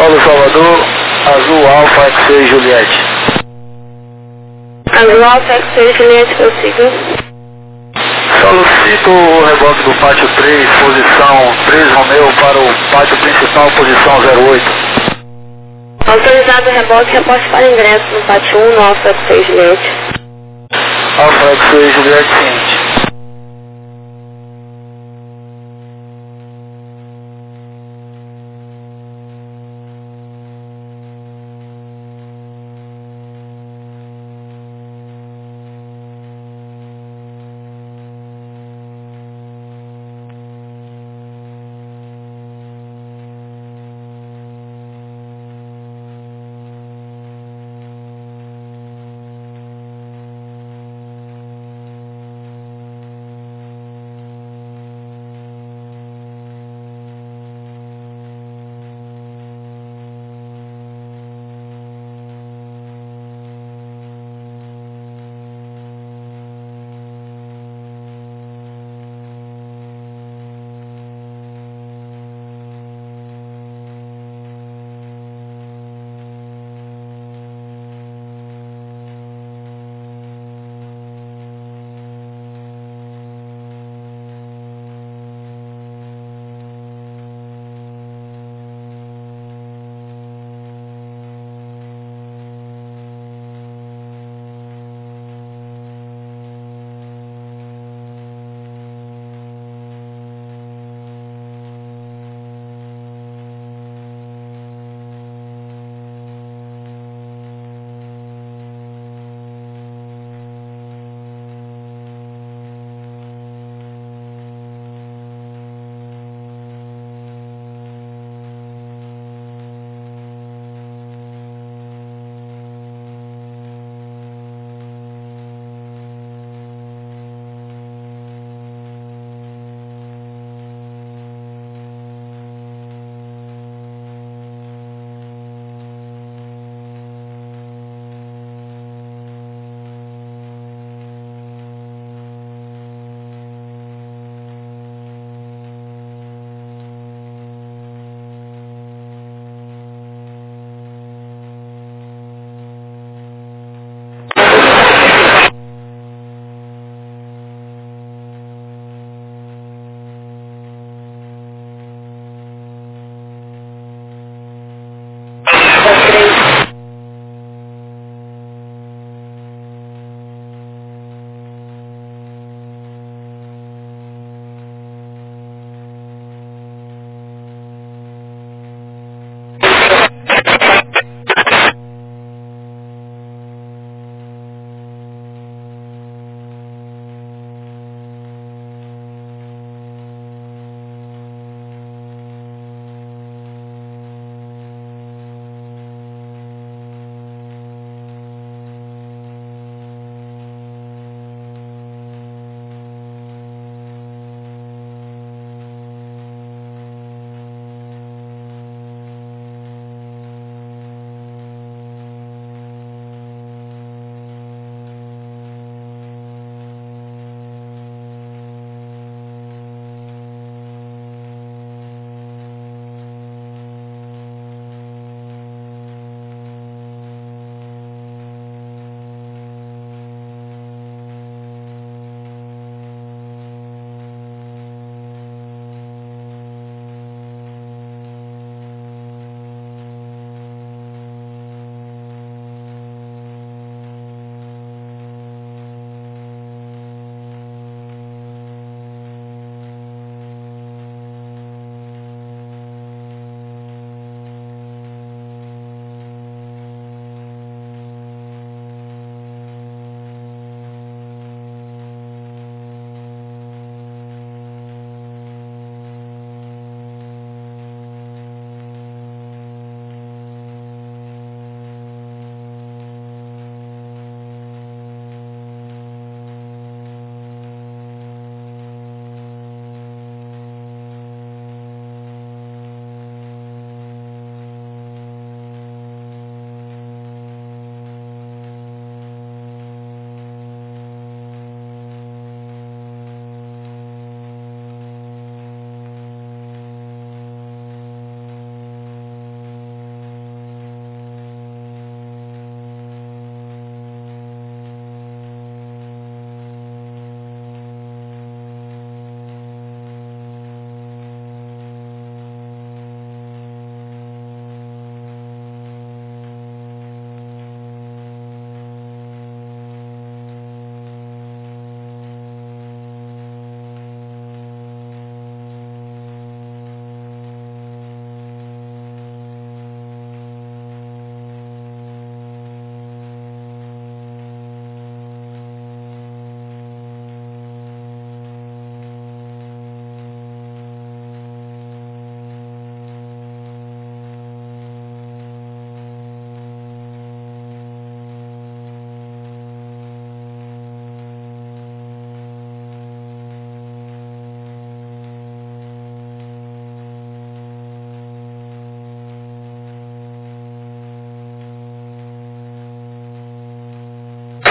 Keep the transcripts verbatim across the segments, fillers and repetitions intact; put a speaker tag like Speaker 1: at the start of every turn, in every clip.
Speaker 1: Solo Salvador, Azul Alfa X-Ray Juliette.
Speaker 2: Azul Alfa X-Ray Juliette, prossiga.
Speaker 1: Solicito o reboque do pátio três, posição três Romeu para o pátio principal, posição zero oito.
Speaker 2: Autorizado o reboque, reporte para ingresso no pátio um, no Alfa X-Ray Juliette.
Speaker 1: Alfa X-Ray Juliette, seguinte.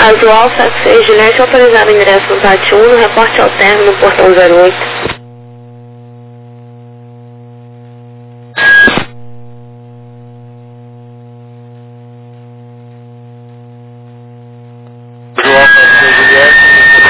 Speaker 2: Azul Alfa X seis Juliette, autorizado ingresso no pátio um, no reporte ao término no portão zero oito.
Speaker 1: Azul Alfa X seis Juliette,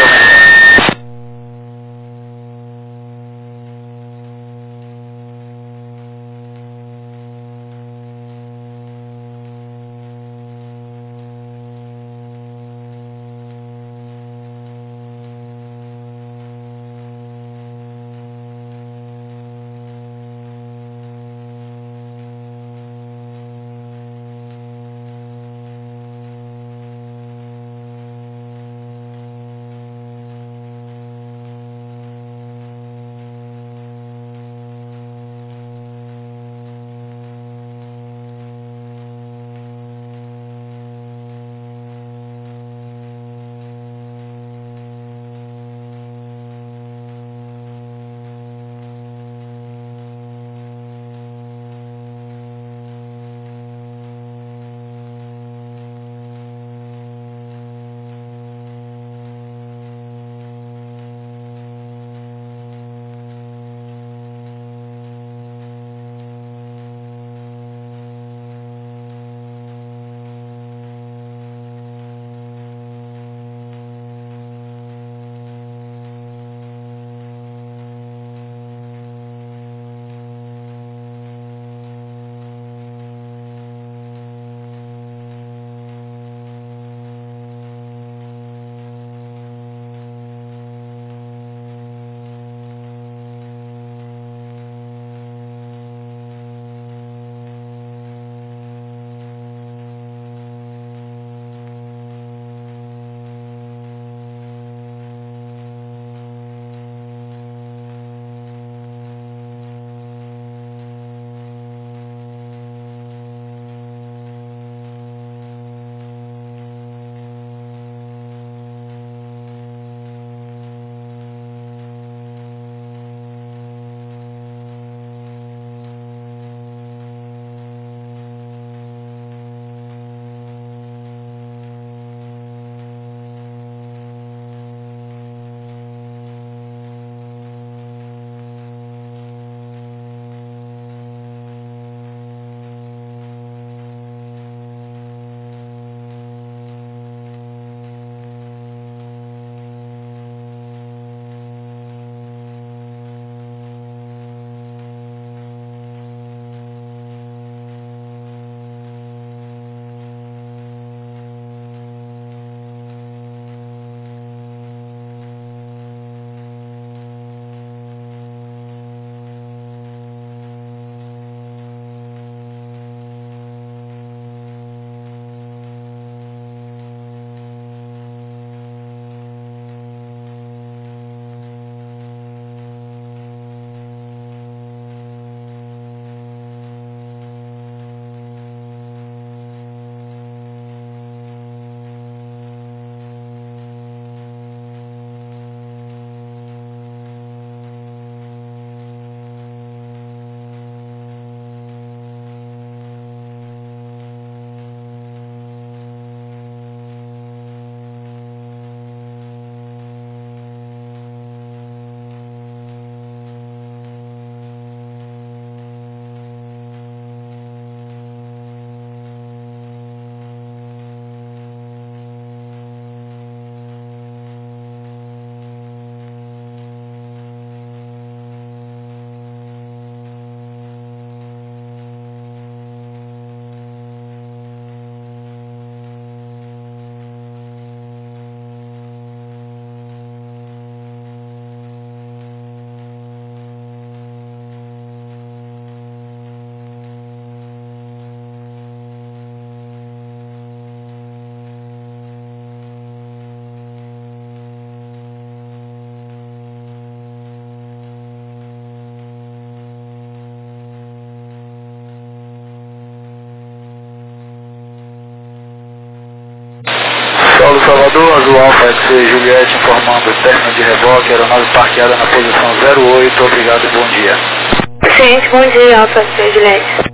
Speaker 1: Paulo Salvador, Azul Alfa X seis Juliette informando o término de reboque, aeronave parqueada na posição zero oito, obrigado e bom dia.
Speaker 2: Gente, bom dia, Alfa X seis Juliette.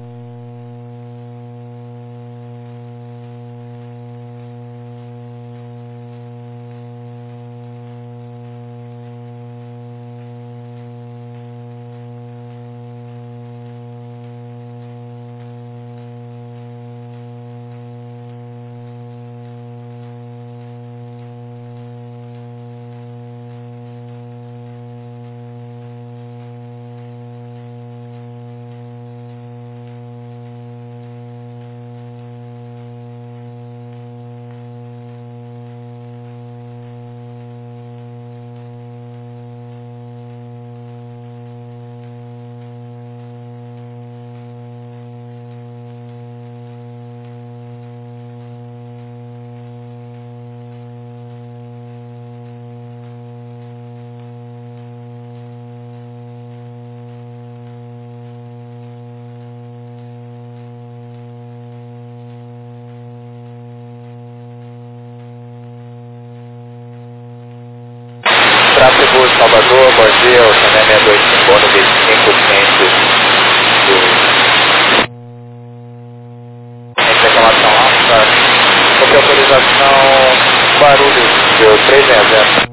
Speaker 1: Seguro Salvador, bom dia, o Sané seis dois cinco, no vinte e cinco, cliente do... Cliente reclamação alta, sobre autorização Guarulhos, deu três seis zero.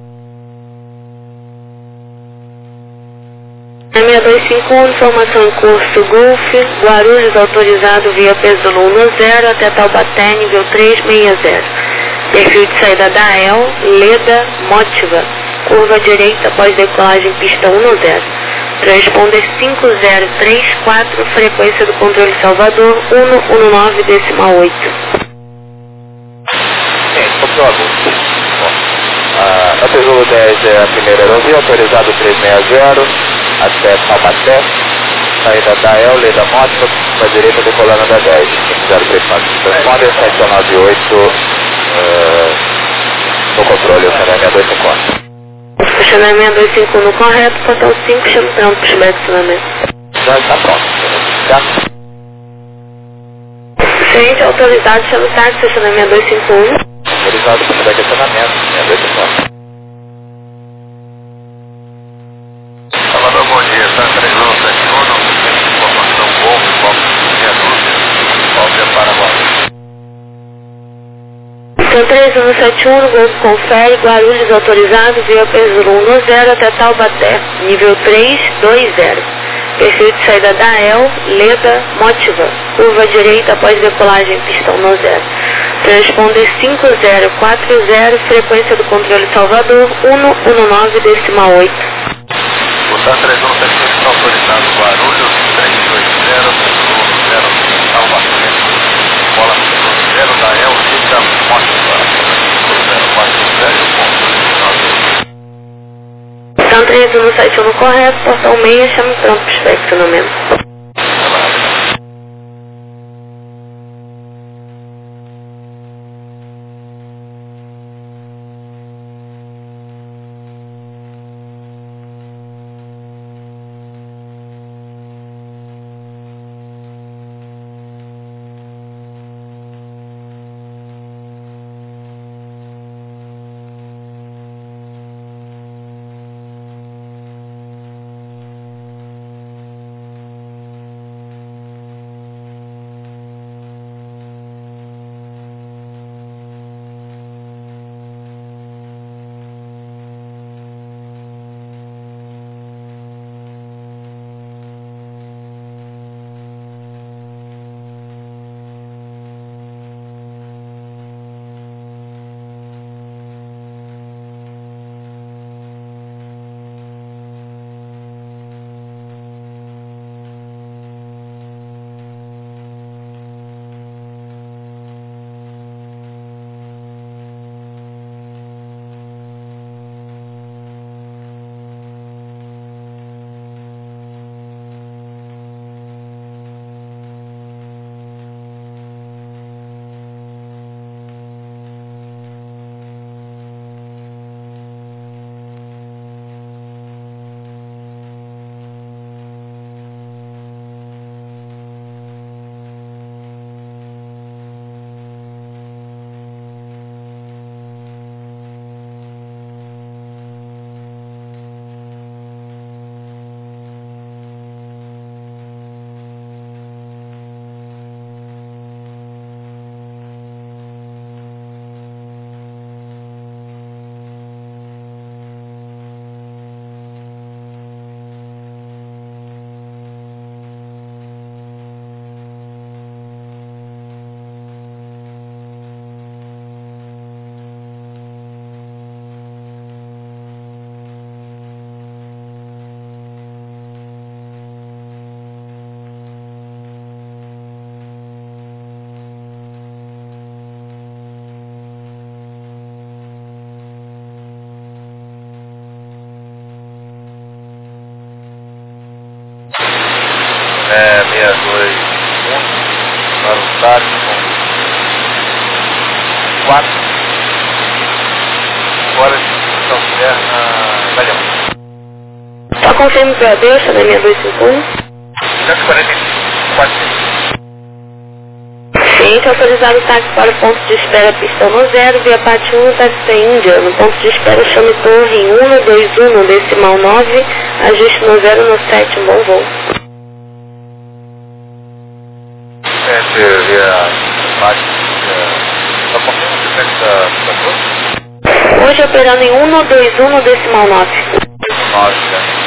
Speaker 2: seis dois cinco um, informação em curso Golf, Guarulhos autorizado via Pesola um zero até Taubaté, nível três seis zero. Perfil de saída da E L, Leda, Mótiva, curva direita após decolagem pista um zero. Transponder cinco zero três quatro, frequência do controle Salvador um um nove decimal oito.
Speaker 1: Sim, comprovado. A, a Pesola dez é a primeira aerovia, autorizado três seis zero até Taubaté, saída da E L, Leda Mótica, para a direita decolando da dez, cinco zero três quatro, transponder sete nove oito, uh, no controle, o Sané seis dois cinco um.
Speaker 2: Estacionamento seis dois cinco um no correto, portão cinco, chamo pronto para o estacionamento.
Speaker 1: Já está pronto, certo?
Speaker 2: Cliente autorizado, chamo táxi, estacionamento seis dois cinco um.
Speaker 1: Autorizado para o estacionamento, seis dois cinco um. Salvador, bom dia, Santa três um sete um, informação Golf, Golf meia dúzia, Golf é para agora.
Speaker 2: Então três um sete um, Golf confere, Guarulhos autorizado via Pesola um zero até Taubaté, nível três dois zero. Perfil de saída da E L, Leda, Mótiva, curva direita após decolagem pista um zero. Transponder cinco zero quatro zero, frequência do controle Salvador um um nove decimal oito.
Speaker 1: O Santa três um sete um está autorizado Guarulhos, três dois zero, um zero, Taubaté, bola zero da E L, Leda, Mótica, zero quatro zero, ponto
Speaker 2: Então três um sete um no correto, portão seis, chamo pronto para o estacionamento.
Speaker 1: É, seis dois um, para o táxi com quatro horas de auxiliar na Galeão.
Speaker 2: Só confirme para Deus, tá na seis dois cinco um.
Speaker 1: cento e quarenta e quatro.
Speaker 2: Sim, Cliente autorizado táxi para o ponto de espera Pistão no Zero, via Pátio um, Taxi Índia. No ponto de espera chame Torre em um dois um, decimal nove, ajuste no zero no sete, bom voo.
Speaker 1: Cliente via Pátio, só confirma o cliente da
Speaker 2: Hoje operando em um dois um, decimal nove.
Speaker 1: nove, né?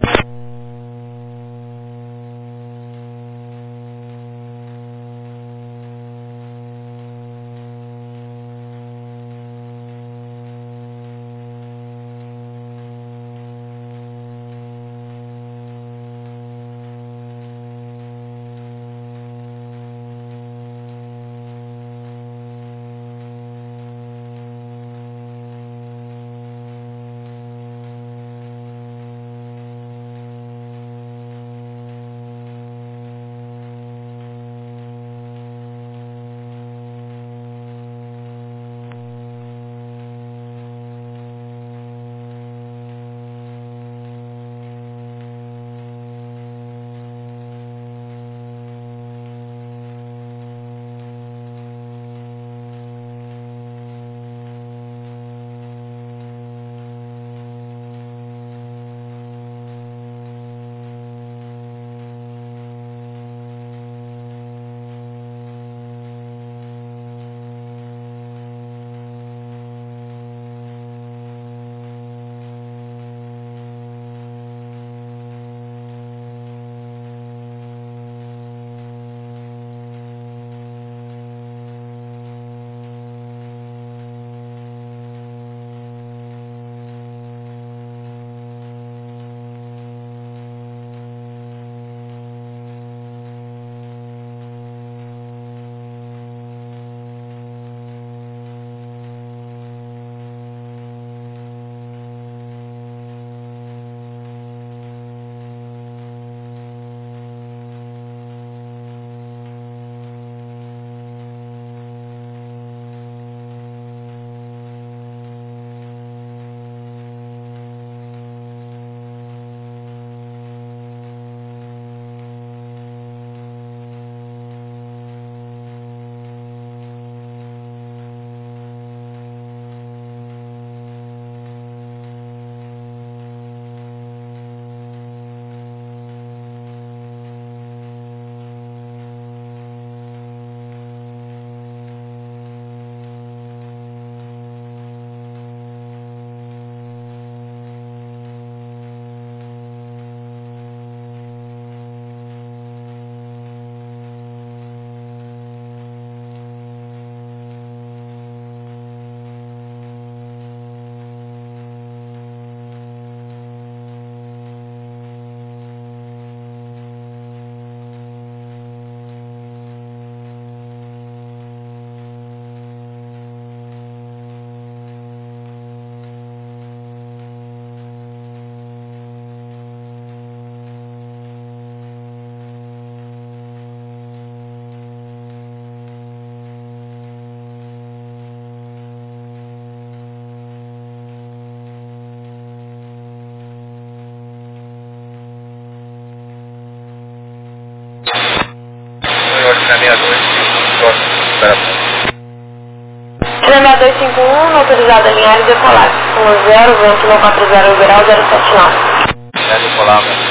Speaker 2: Tremé dois cinco um, autorizado a linha aérea de decolar. um zero, vento no quatro zero, grau zero sete nove.
Speaker 1: É decolar, né?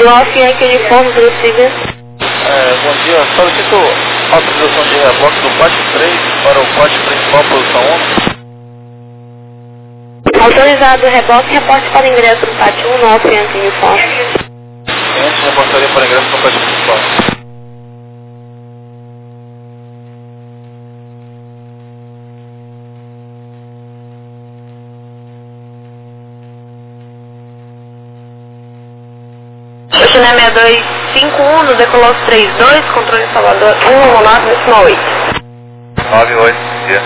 Speaker 2: Azul Alfa Yankee Uniforme, prossiga.
Speaker 1: É, bom dia, solicito autorização de reboque do pátio três para o pátio principal, posição um.
Speaker 2: Autorizado reboque, reporte para ingresso no pátio um, no Alfa Yankee Uniforme.
Speaker 1: Cliente, reportaria para ingresso no pátio principal.
Speaker 2: China seis dois cinco um, no Decolos três dois, controle Salvador um nove oito.
Speaker 1: nove oito, dia.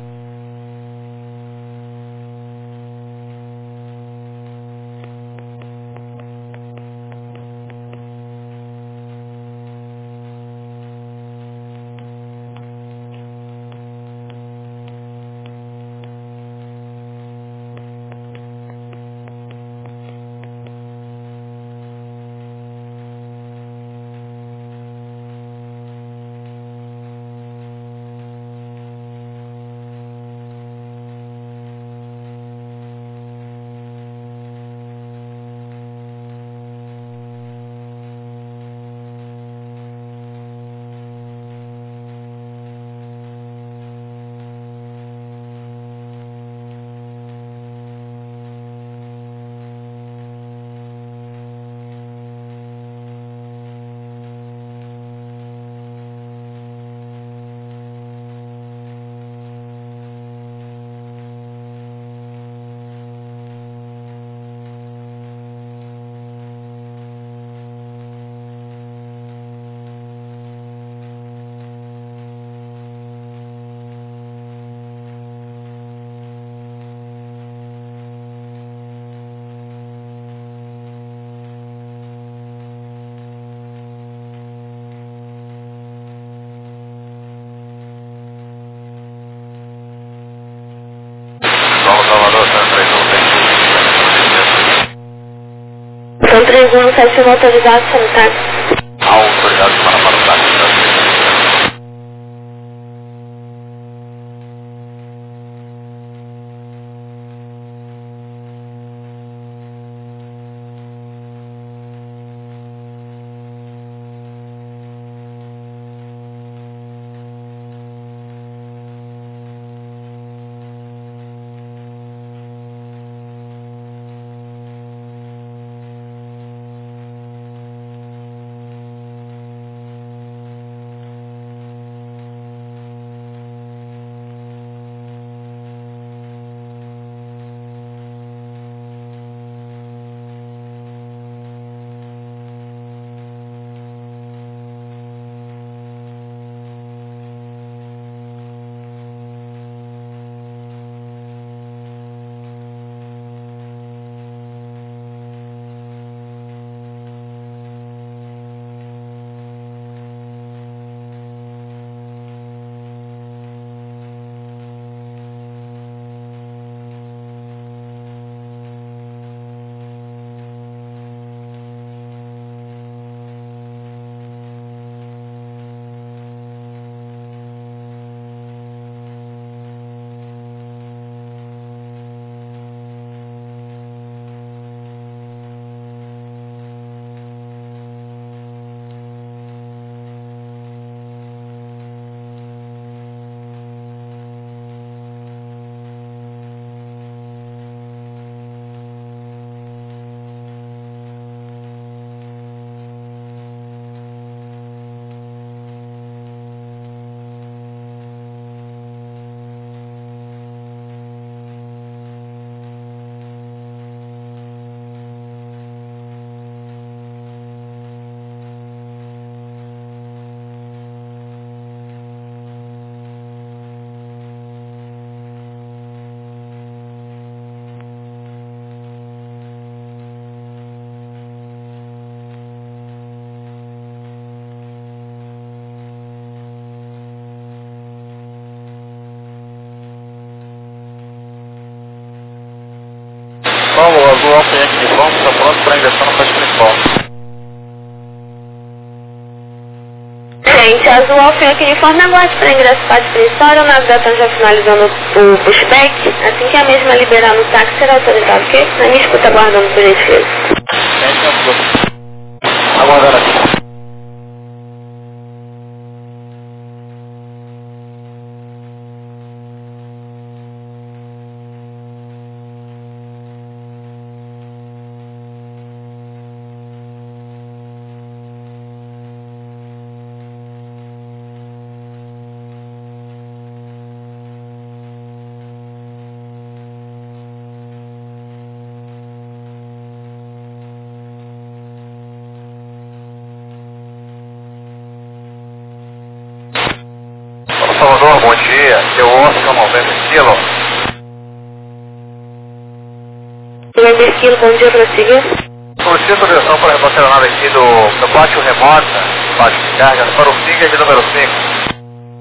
Speaker 2: São três um sete um autorizado para o táxi.
Speaker 1: Autorizado para, para o táxi. Paulo, o Azul Alfa Yankee Uniforme está pronto para ingressar no pátio principal.
Speaker 2: Gente, Azul Alfa Yankee Uniforme aguarde para ingresso no pátio principal. A navegação já finalizando o pushback. Assim que a mesma liberar no táxi, será autorizado, ok? Na minha escuta aguardando por gentileza.
Speaker 1: Gente, Aguardando aqui. Salvador, bom dia. Eu Oscar noventa quilos.
Speaker 2: noventa quilos, bom dia, prosseguir.
Speaker 1: Solicito direção para a repassar aqui do, do pátio remota, pátio de carga, para o Finger de número cinco.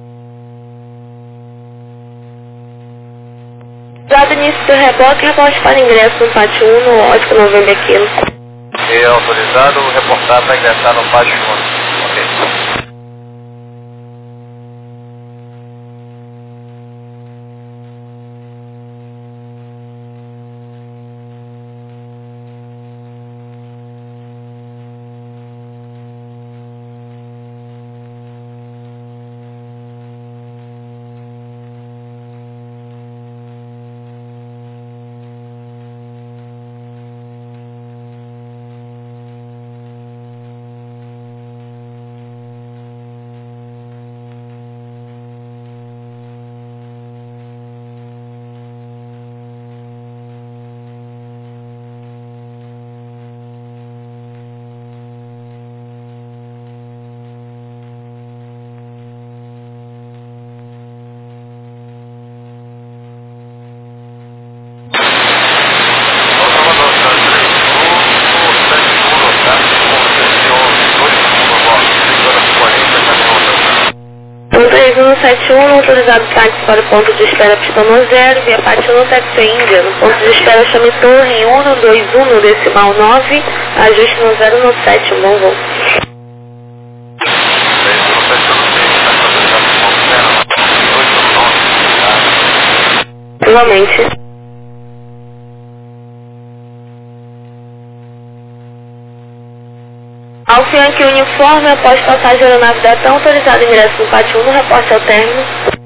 Speaker 2: Dado início do reboque, reporte para ingresso no pátio um no Oscar noventa quilos.
Speaker 1: E autorizado reportar para ingressar no pátio um. Ok.
Speaker 2: três um sete um, autorizado táxi para o ponto de espera Pistão zero, via Pátio um Taxi Índia, no ponto de espera chame Torre um dois um, no decimal nove, ajuste no zero nove sete, um bom voo. Igualmente. Alfiante uniforme, após passagem da aeronave da TAM, autorizado ingresso no pátio um, no reporte ao término.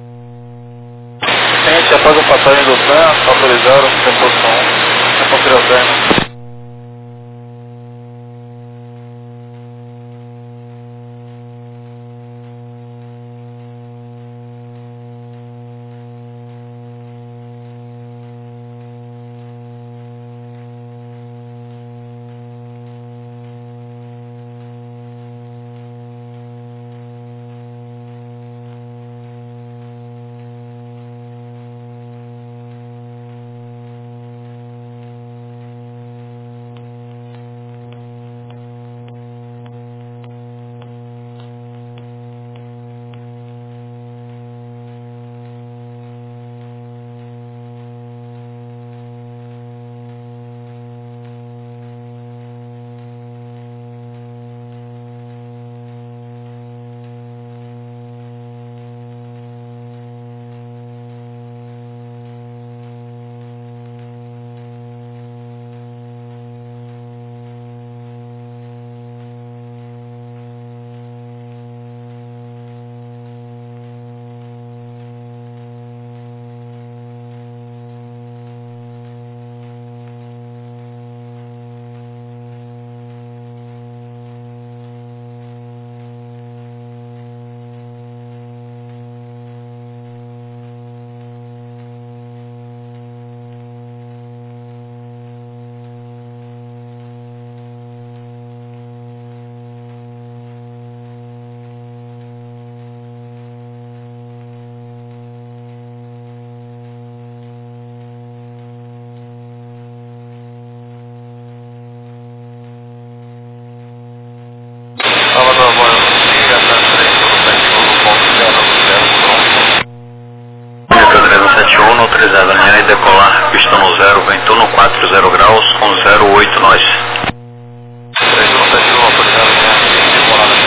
Speaker 1: Gente, após a passagem do TAM, autorizaram reposição um, reporte ao término. Salvador, bom dia, três um sete um, autorizado amanhã e decolar, pistão no zero, vento no quatro zero graus, com zero oito nós. três um sete um, autorizado amanhã e decolar.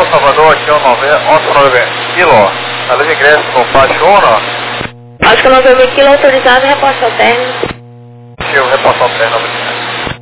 Speaker 1: Salvador, aqui é o nove Kilo. A linha de ingresso com faixa um, não?
Speaker 2: Oscar November Kilo autorizado, reposta ao término.
Speaker 1: Deixa eu repassar o término, obrigado.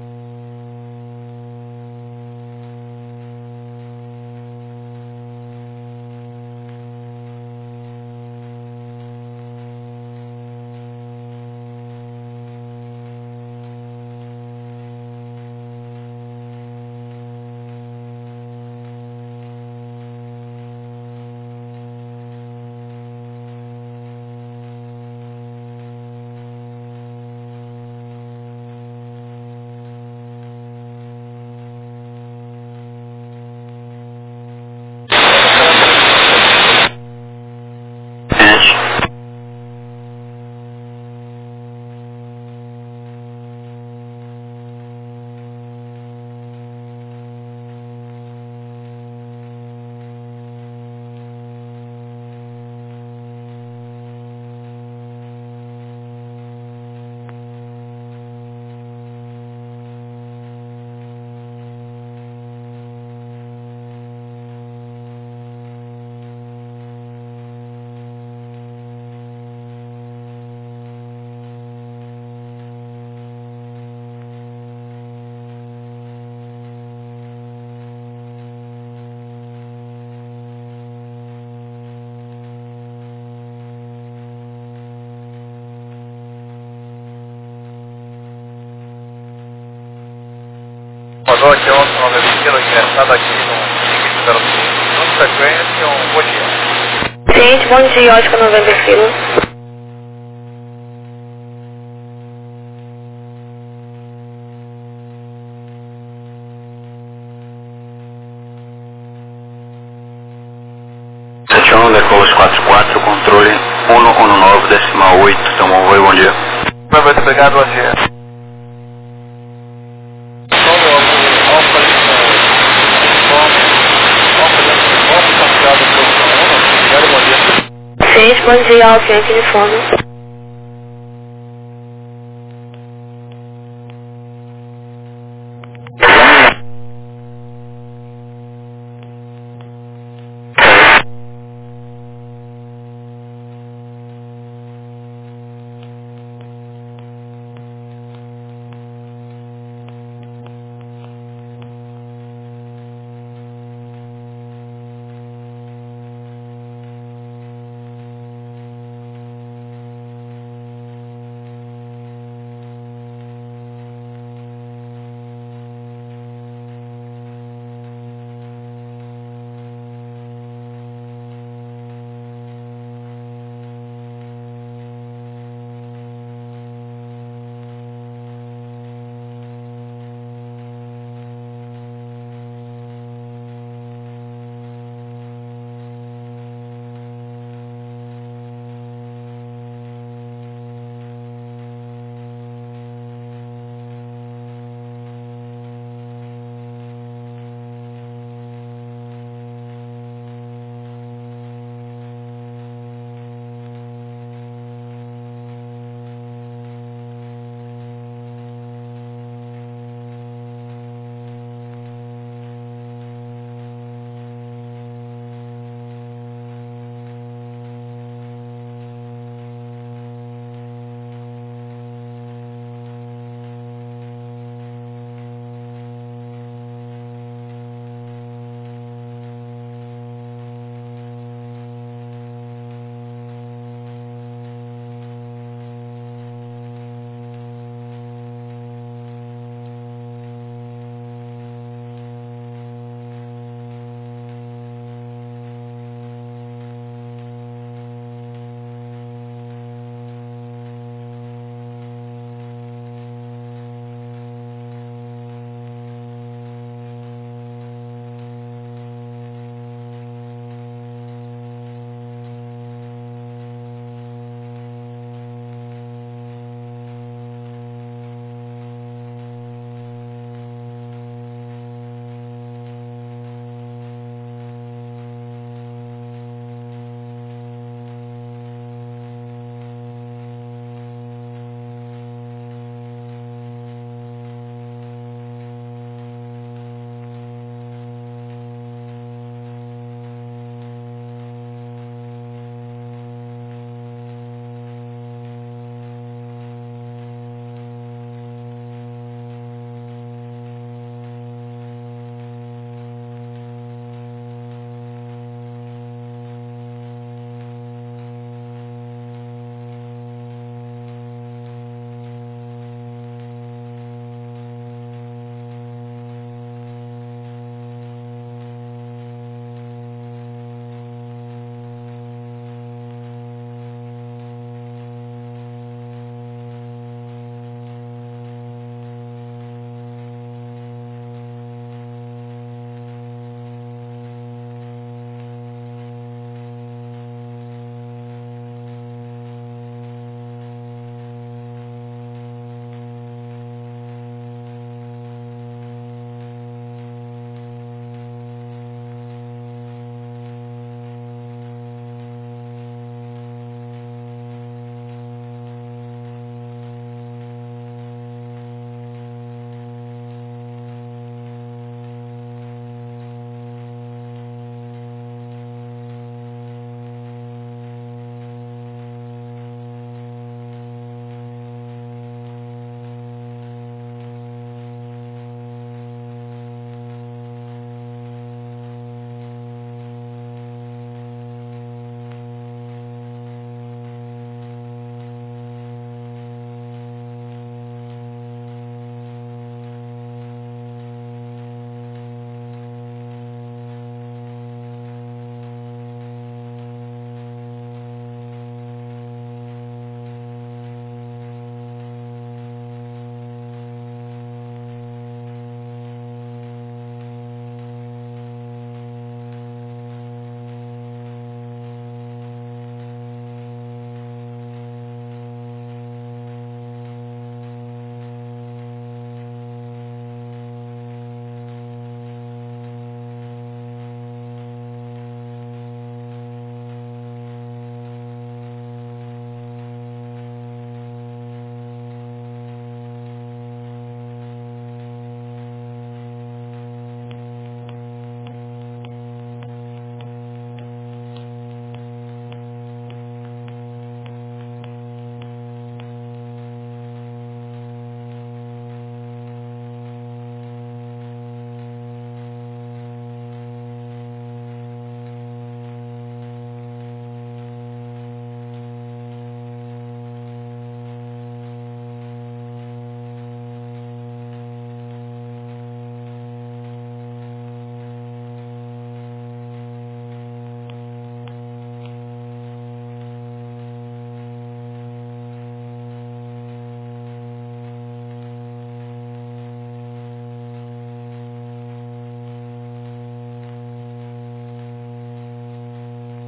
Speaker 1: Salvador, aqui é o nove Kilo, ingressado aqui no zero cinco, frequência, um bom dia.
Speaker 2: Cliente, bom dia, Oscar November Kilo.
Speaker 3: sete um, Decos quatro quatro, controle cento e dezanove, decimal oito, tomou voo, bom dia.
Speaker 1: Muito obrigado, bom dia.
Speaker 2: Cliente, bom dia, Alfa Yankee Uniforme.